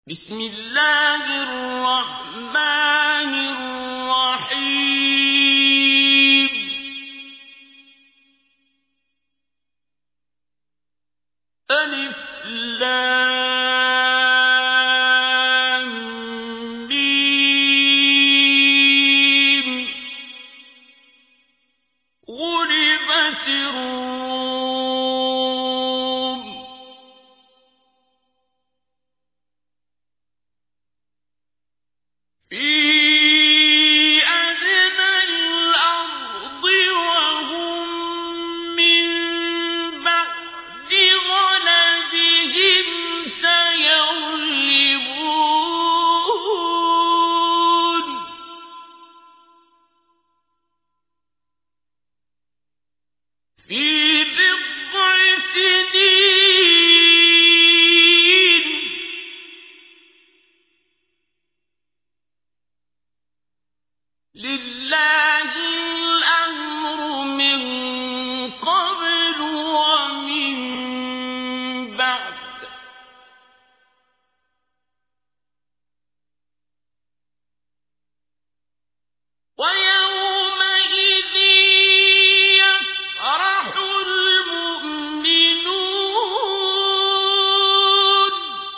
بسم الله الرحمن الرحيم ألف لام ميم غلبت الروم في أدنى الأرض وهم من بعد غلبهم سيغلبون في بضع سنين لله الأمر من قبل ومن بعد ويومئذ يفرح المؤمنون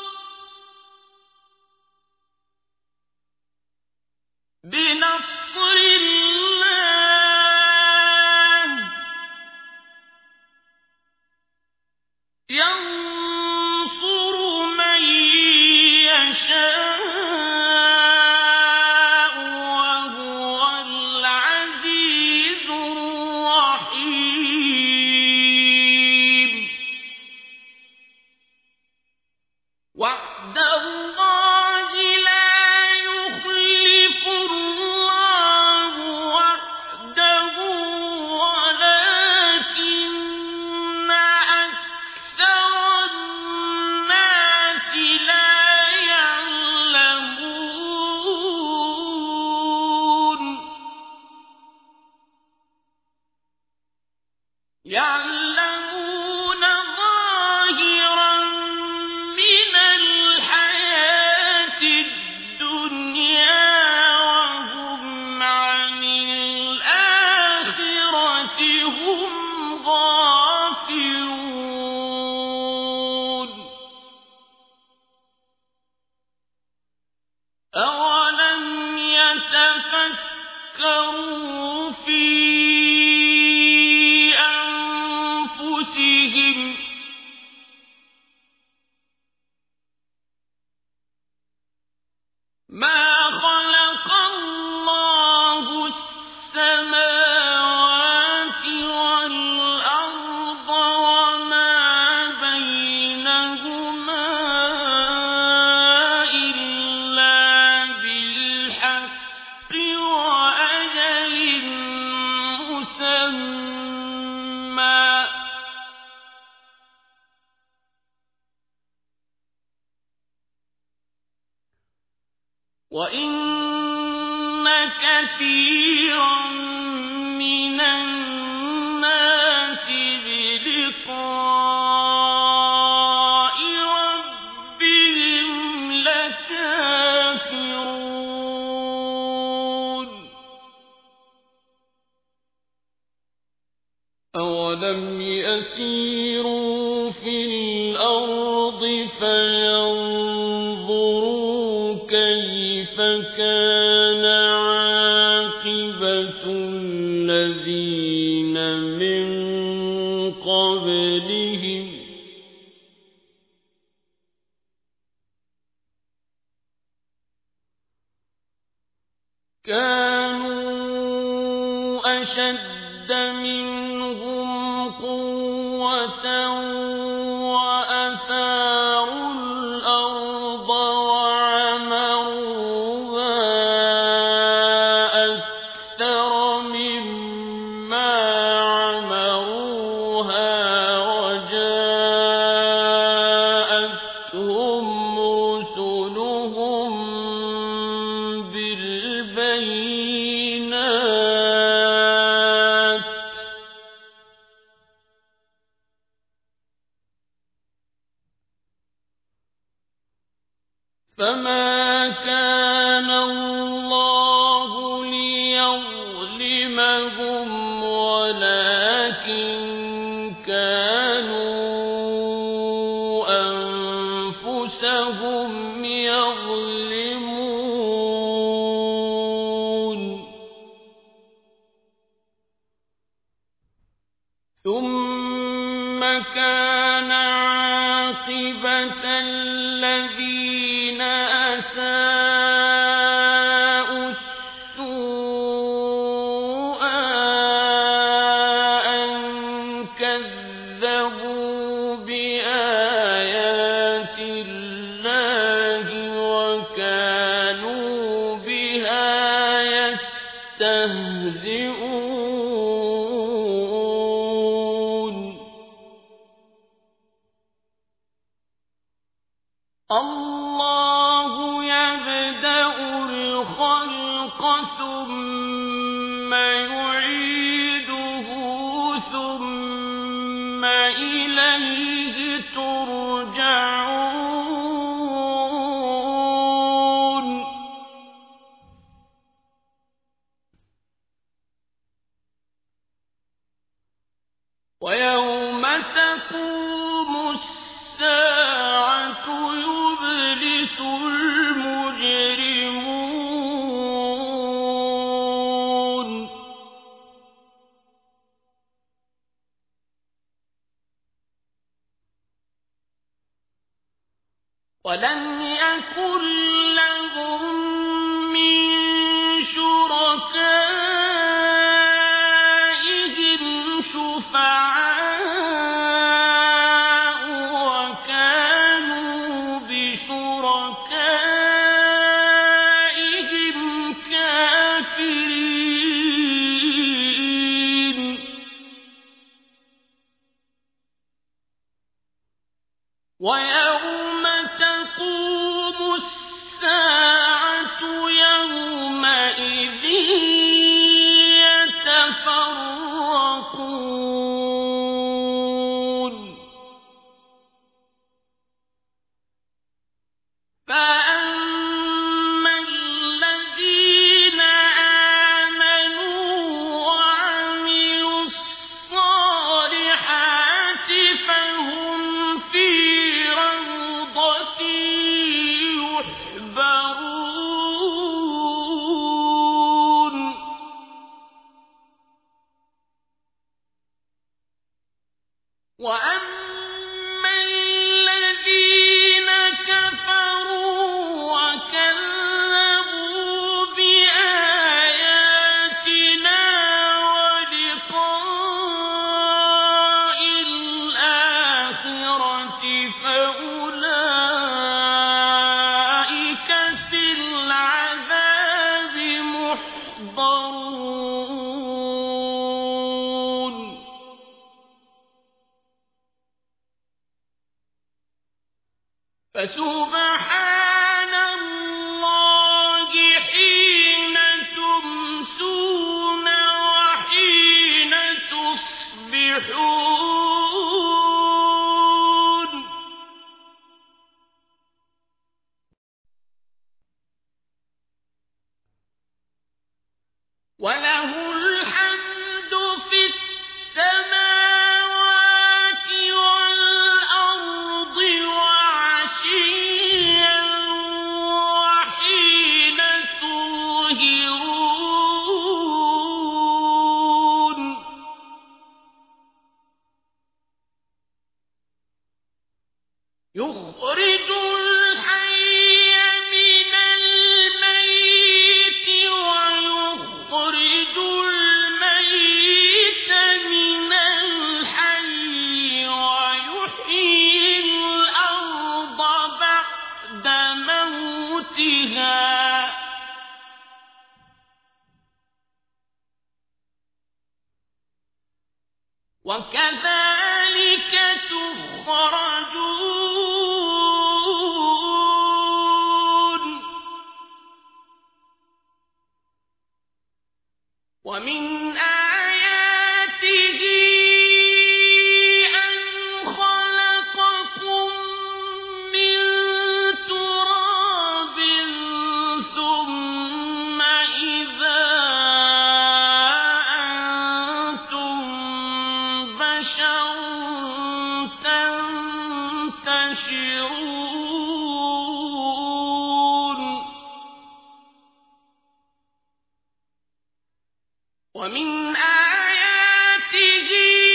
بنصر الله ينصر من يشاء وهو العزيز الرحيم وعد الله لا يخلف الله وعده ولكن أكثر الناس لا يعلمون يعلمون ظاهرا من الحياة الدنيا وهم عن الآخرة هم غافلون أولم يتفكروا في أنفسهم ما خلق الله السماوات والأرض وما بينهما إلا بالحق وأجل مسمى وَإِنَّ كَثِيرًا مِنَ النَّاسِ بِلِقَاءِ رَبِّهِمْ لَكَافِرُونَ أَوَلَمْ يَسِيرُوا فِي الْأَرْضِ فَيَنظُرُوا كَيْفَ كَانَ عَاقِبَةُ الَّذِينَ مِن قَبْلِهِمْ كَانُوا أَشَدَّ مِنْهُمْ قُوَّةً وَأَثَارُوا الْأَرْضَ وَعَمَرُوهَا أَكْثَرَ مِمَّا عَمَرُوهَا وَجَاءَتْهُمْ رُسُلُهُم بالبينات فما كان الله ليظلمهم ولكن كانوا أنفسهم يظلمون ثم كان عاقبة الذين أساءوا السوء أن كذبوا بآيات الله وكانوا بها يستهزئون الله يبدأ الخلق ثم يعيده ثم إليه ترجعون ويوم تقوم الساعة يبلس المجرمون ولم يكن لهم من شركائهم شفعاء وكانوا بشركائهم كافرين ويوم تقوم الساعة يومئذ يتفرقون فأما الذين آمنوا وعملوا الصالحات فهم في روضة يحبرون وأما الذين كفروا وكذبوا بآياتنا ولقاء الآخرة فأولئك في العذاب محضرون فسبحان الله حين تمسون وحين تصبحون وله الحمد في السماوات والأرض وعشيا وحين تظهرون يخرج الحي من الميت ويخرج الميت من الحي ويحيي الأرض بعد موتها وكذلك تخرجون ومن آياته أن خلقكم من تراب ومن آياته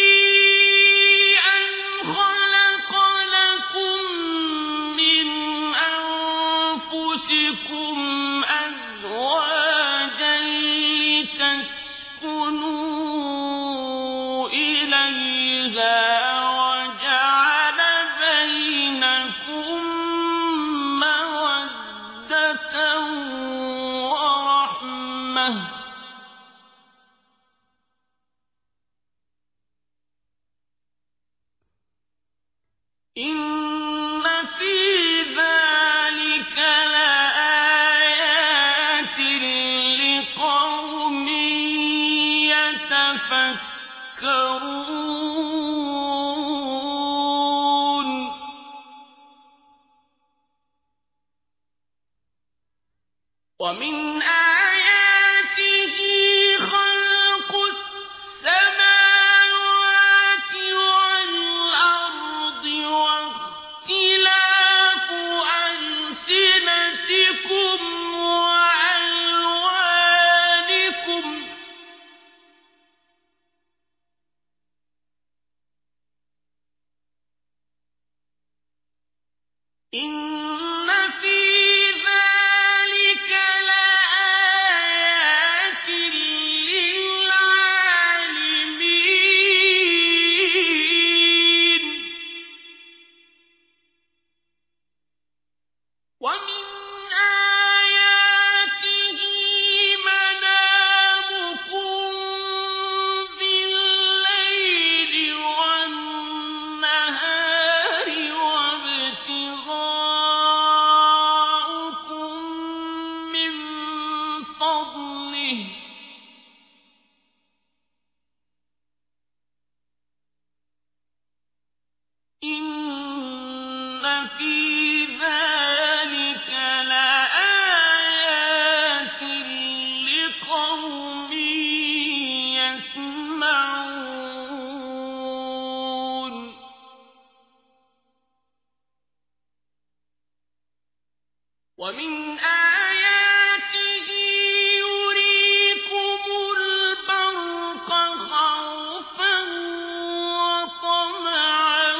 أن خلق لكم من أنفسكم أزواجا لتسكنوا إليها وجعل بينكم مودة ورحمة إن في ذلك لآيات لقوم يتفكرون ومن آياته خلق السماوات والأرض واختلاف ألسنتكم وألوانكم إن في ذلك لآيات للعالمين ومن آياته منامكم بالليل والنهار وابتغاؤكم من فضله إن في ذلك لآيات لقوم يسمعون ومن آياته يريكم البرق خوفا وطمعا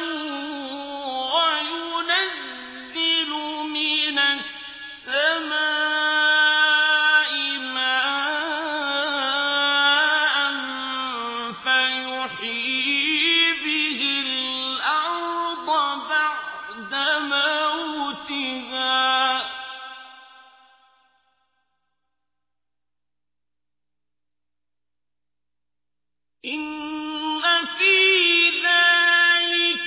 وينزل من السماء ماء فيحيي به الأرض بعد موتها إن في ذلك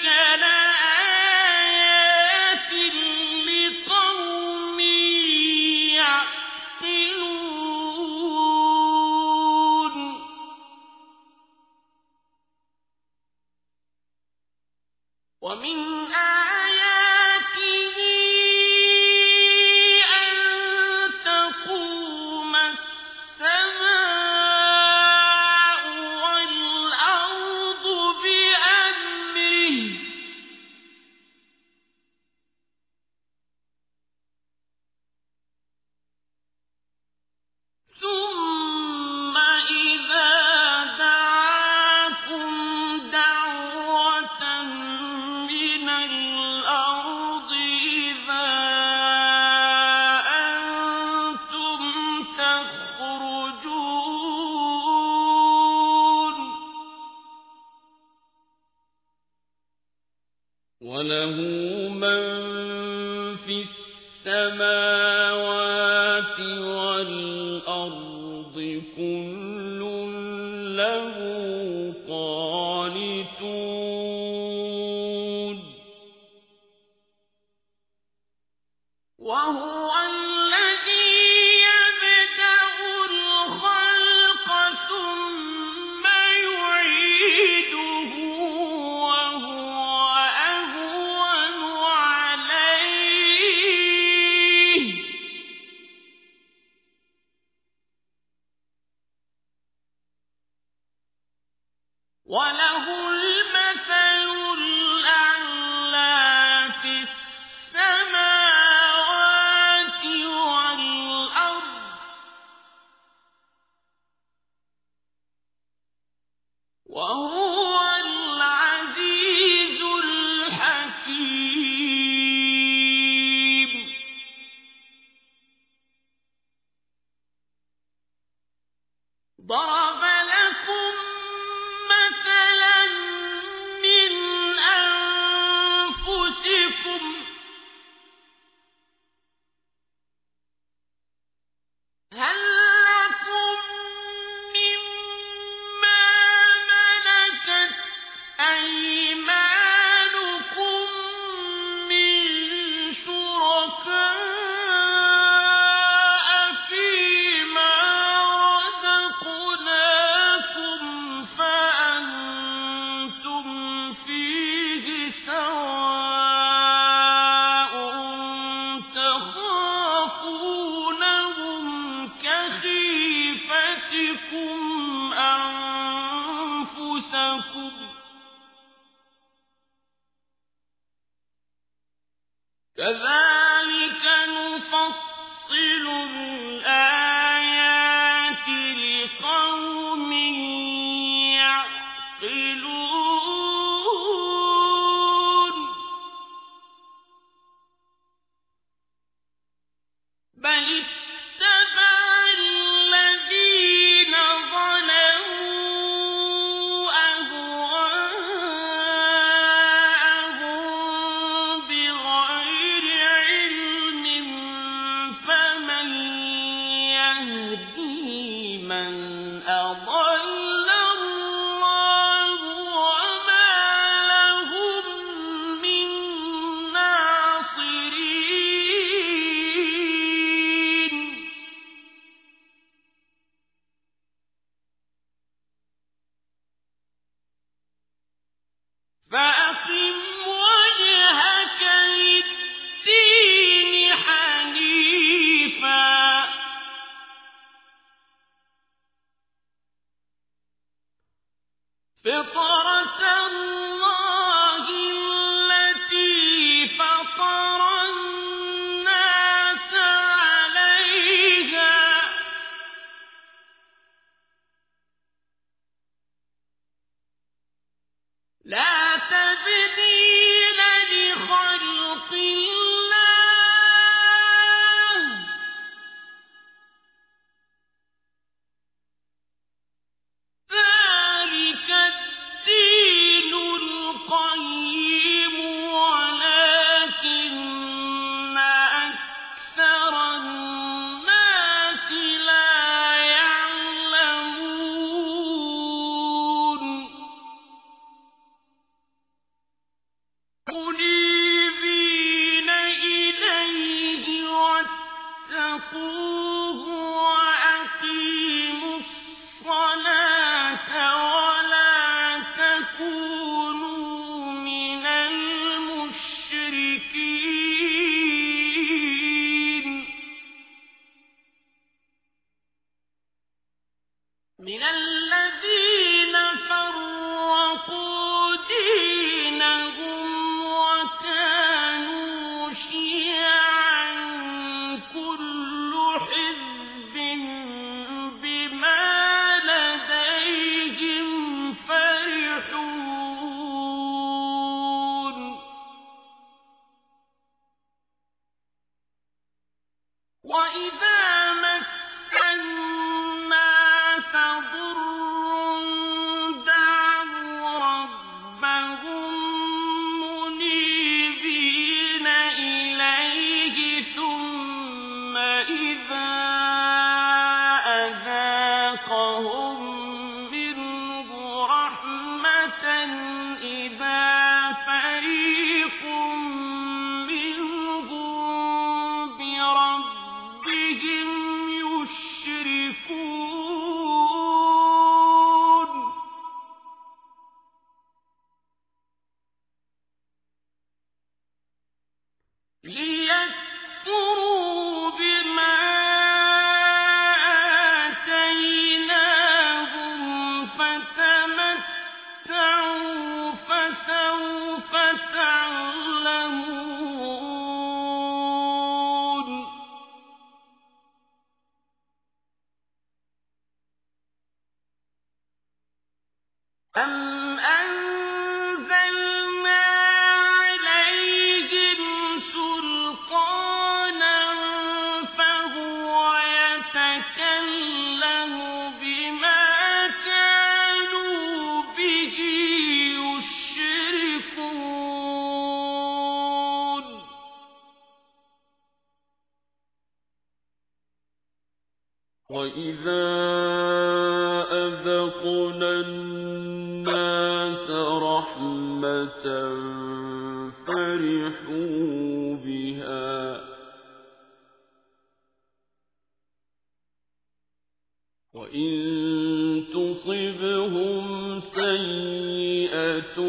لآيات لقوم يعقلون ومن آياته أن تقوم السماء والأرض بأمره ثم إذا دعاكم دعوة من الأرض إذا أنتم تخرجون وله من في السماوات والأرض كل له قانتون وهو الذي يبدأ الخلق ثم يعيده وهو أهون عليه وله المثل الأعلى في السماوات والأرض ضرب لكم مثلا من أنفسكم هل لكم مما ملكت أيمانكم من شركاء فيما رزقناكم فأنتم فيه سواء تخافونهم كخيفتكم أنفسكم كذلك نفصل الآيات لقوم يعقلون بل اتبع الذين ظلموا أهواءهم بغير علم فمن يهدي من أضل الله وما لهم من ناصرين فأقم وجهك للدين حنيفا فطرة الله التي فطر الناس عليها لا تبديل لخلق الله ذلك الدين القيم ولكن أكثر الناس لا يعلمون منيبين إليه واتقوه وأقيموا الصلاة ولا تكونوا من المشركين من الذين فرقوا دينهم وكانوا شيعا كل حزب بما لديهم فرحون وإذا مس الناس ضر دعوا ربهم منيبين إليه ثم إذا أذاقهم منه رحمة إذا فريق منهم بربهم يشركون ليكفروا بما آتيناهم فتمتعوا فسوف تعلمون أم أنزلنا عليهم سلطانا فهو يتكلم بما وَإِذَا أَذَقْنَا النَّاسَ رَحْمَةً فَرِحُوا بِهَا وَإِن تُصِبْهُمْ سَيِّئَةٌ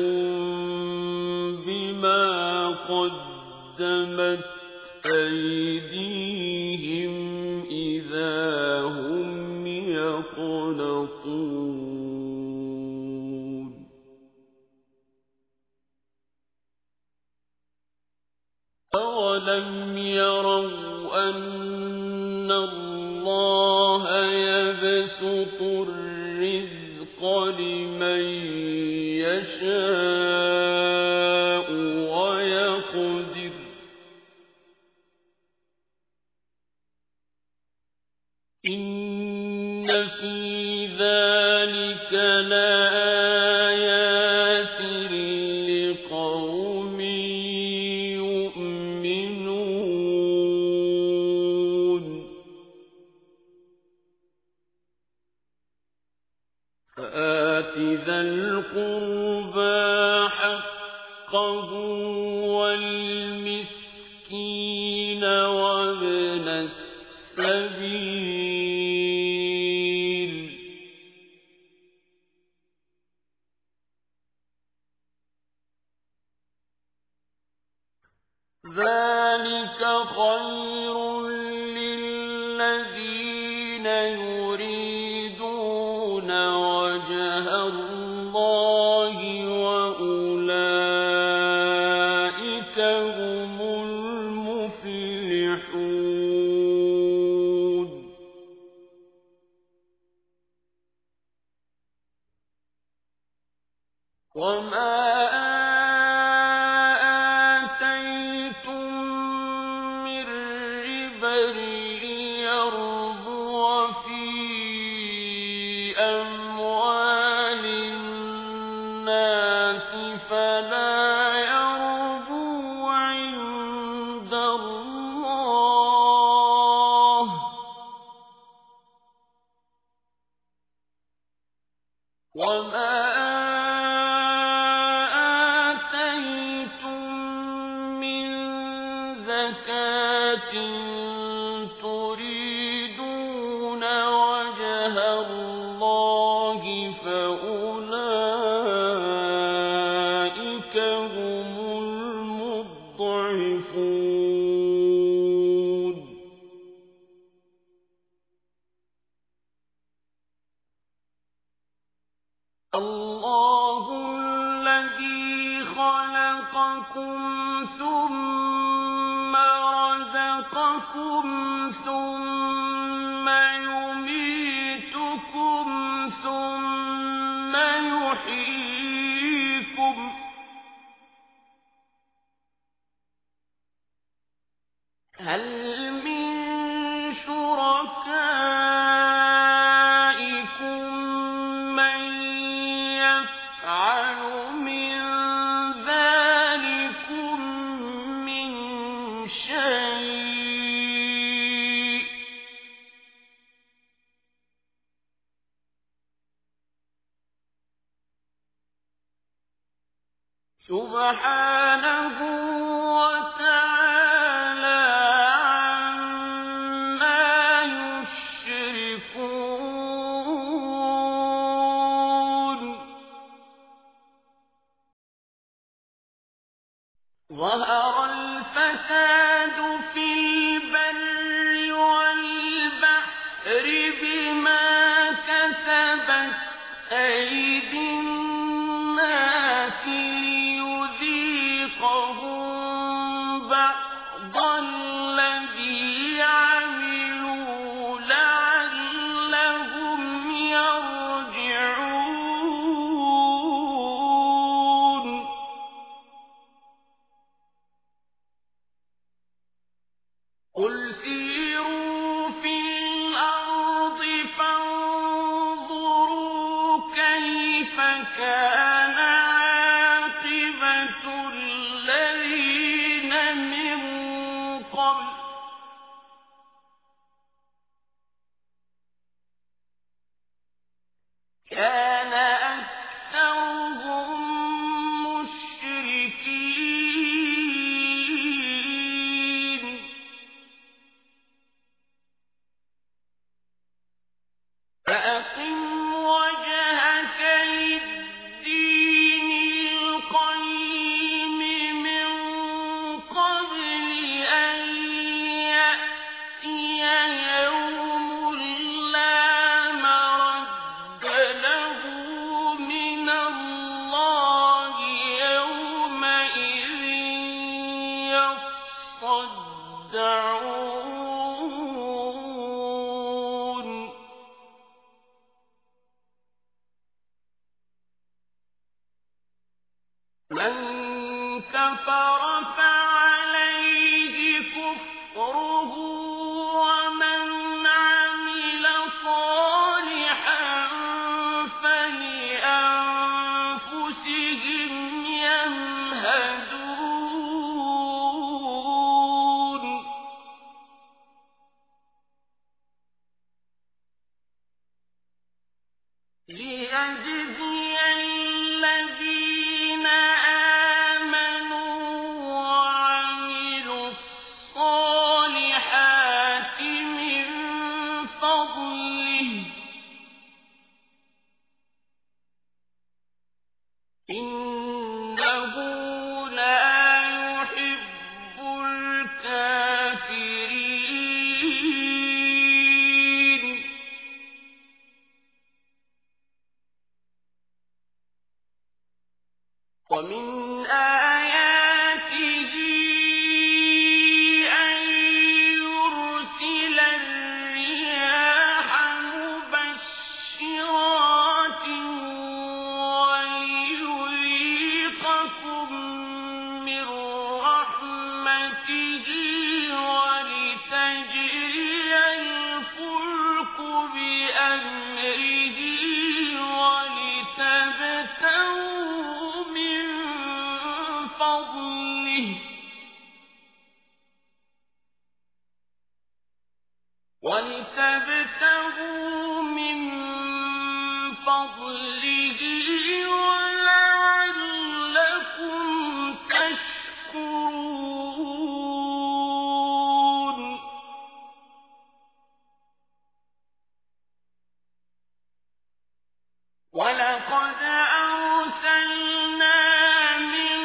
بِمَا قَدَّمَتْ أَيْدِيهِمْ إِذَا هُمْ يَقْنَطُونَ أَوَلَمْ يَرَوْا أَنَّ اللَّهَ يَبْسُطُ الرِّزْقَ لِمَن يَشَاءُ وَيَقْدِرُ إِنَّ فِي ذَلِكَ لَآيَاتٍ لِقَوْمٍ يُؤْمِنُونَ فَآتِ ذَا الْقُرْبَى حَقَّهُ وَالْمِسْكِينَ وَابْنَ السَّبِيلِ ذَلِكَ خَيْرٌ لِّلَّذِينَ يُرِيدُونَ وَجْهَ اللَّهِ وَأُولَٰئِكَ هُمُ الْمُفْلِحُونَ وَمَا آتَيْتُم مِّن رِّبًا لِّيَرْبُوَ فِي أَمْوَالِ النَّاسِ فَلَا يَرْبُو عِندَ اللَّهِ ۖ وَمَا آتَيْتُم مِّن زَكَاةٍ تُرِيدُونَ وَجْهَ اللَّهِ فَأُولَٰئِكَ هُمُ الْمُضْعِفُونَ اللَّهُ الَّذِي خَلَقَكُمْ ثُمَّ رَزَقَكُمْ ثُمَّ يُمِيتُكُمْ ثُمَّ يُحْيِيكُمْ هَلْ مِن شُرَكَائِكُم مَّن يَفْعَلُ مِن ذَٰلِكُم مِّن شَيْءٍ سُبْحَانَهُ وَتَعَالَىٰ عَمَّا يُشْرِكُونَ ظَهَرَ الْفَسَادُ فِي الْبَرِّ وَالْبَحْرِ بِمَا كَسَبَتْ أَيْدِي النَّاسِ لِيُذِيقَهُم بَعْضَ الَّذِي عَمِلُوا لَعَلَّهُمْ يَرْجِعُونَ قُلْ سِيرُوا فِي الْأَرْضِ فَانظُرُوا كَيْفَ كان أكثرهم مشركين فأقم وجهك للدين القيم من قبل أن يأتي يوم لا مرد له من الله يومئذ يصدعون من كفر فعليه كفره ومن عمل صالحا فلأنفسهم يمهدون ليجزي الذين آمنوا وعملوا الصالحات من فضله إنه لا يحب الكافرين ومن آياته أن يرسل الرياح مبشرات وليذيقكم من رحمته ولتجري الفلك بأمره ولتبتغوا من فضله ولعلكم تشكرون ولقد أرسلنا من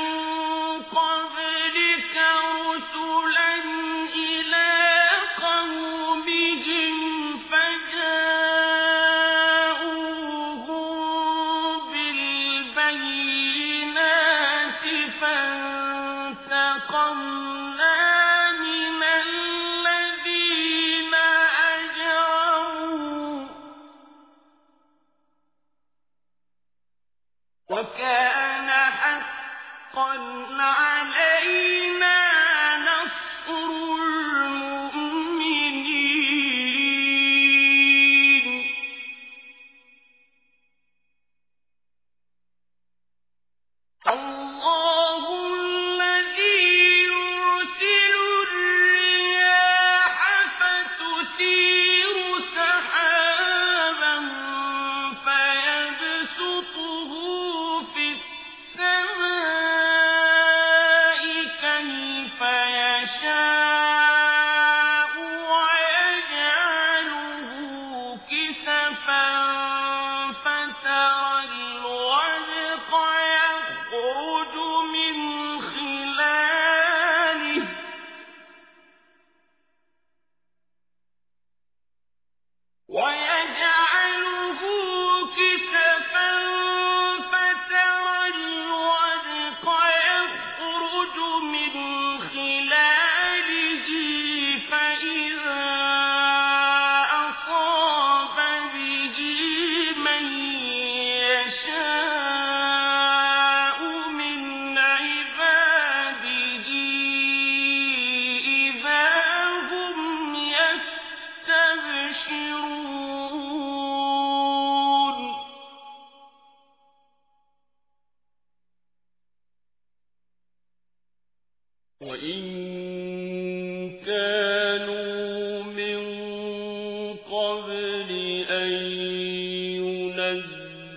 قبلك رسلا إلى قومهم فجاءوهم بالبينات فانتقمنا من الذين أجرموا وكان حقا علينا نصر المؤمنين الله الذي يرسل الرياح فتثير سحابا فيبسطه في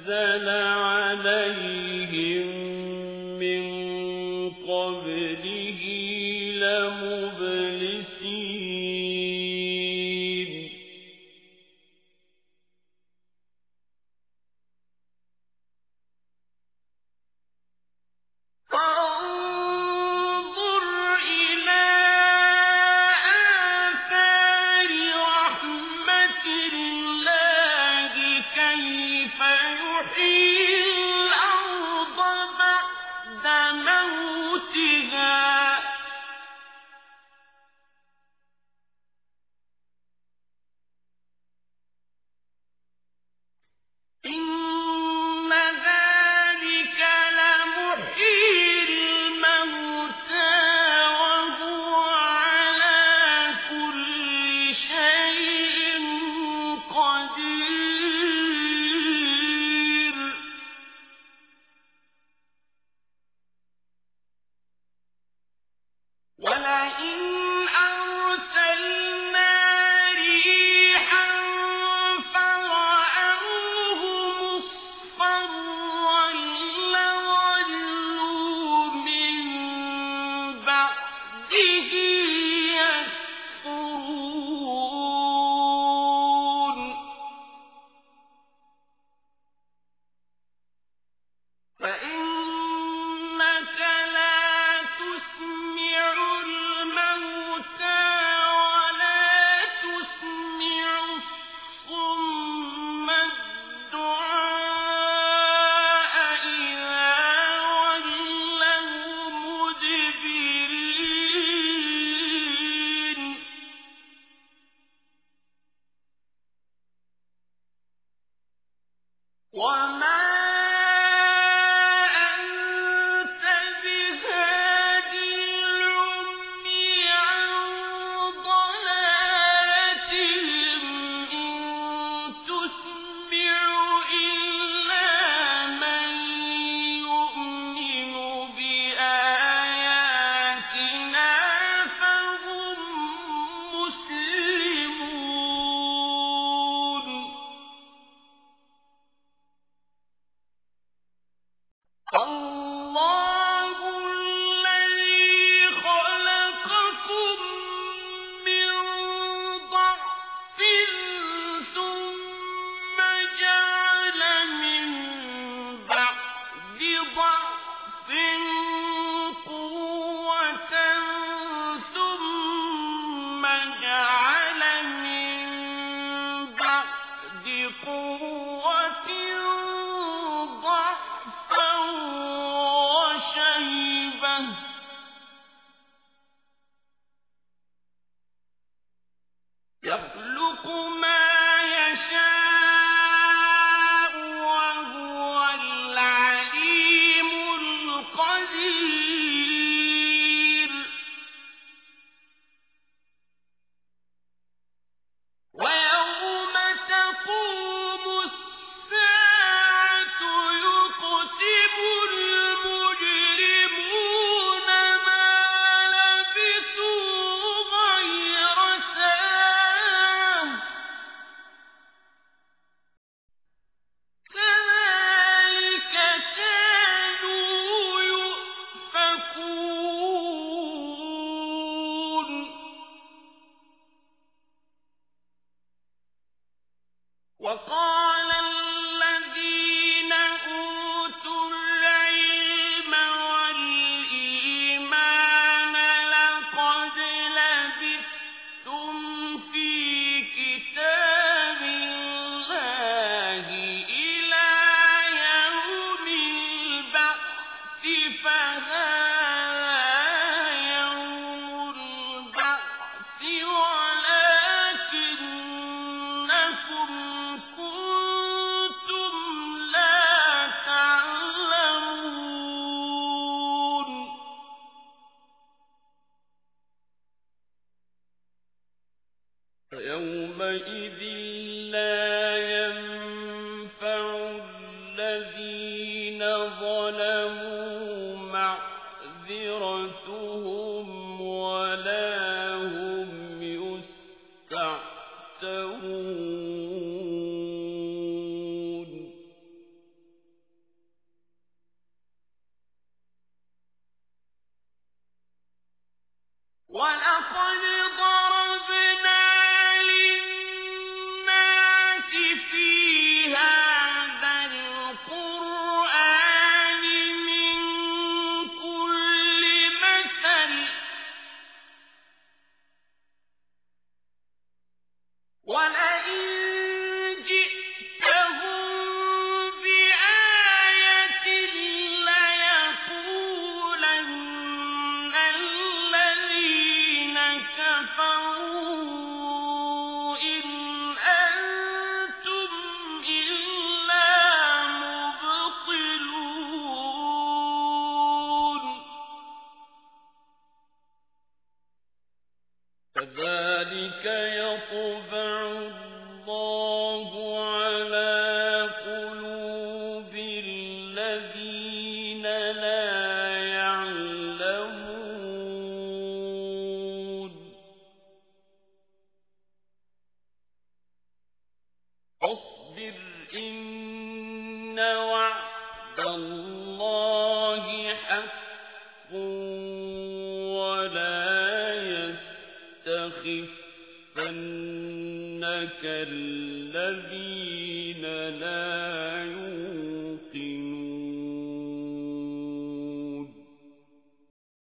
أنزل عليهم من قبله لمبلسين فانظر إلى آثار رحمة الله كيف يحيي الأرض بعد موتها إن ذلك لمحيي الموتى وهو على كل شيء قدير ولئن أرسلنا ريحا فرأوه مصفرا لظلوا من بعده يكفرون فإنك لا تسمع الموتى ولا تسمع الصم الدعاء إذا ولوا مدبرين وما أنت بهادي العمي عن ضلالتهم إن تسمع إلا من يؤمن بآياتنا فهم مسلمون الله الذي خلقكم من ضعف ثم جعل من بعد ضعف قوة ثم جعل من بعد قوة ضعفا وشيبة يخلق ما يشاء وهو العليم القدير ويوم تقوم الساعة يقسم المجرمون ما لبثوا غير ساعة كذلك كانوا يؤفكون وقال الذين أوتوا العلم والإيمان لقد لبثتم في كتاب الله إلى يوم البعث فهذا يوم البعث ولكنكم كنتم لا تعلمون فيومئذ لا ينفع الذين ظلموا معذرتهم ولا هم يستعتبون فاصبر إن وعد الله حق ولا يستخفنك الذين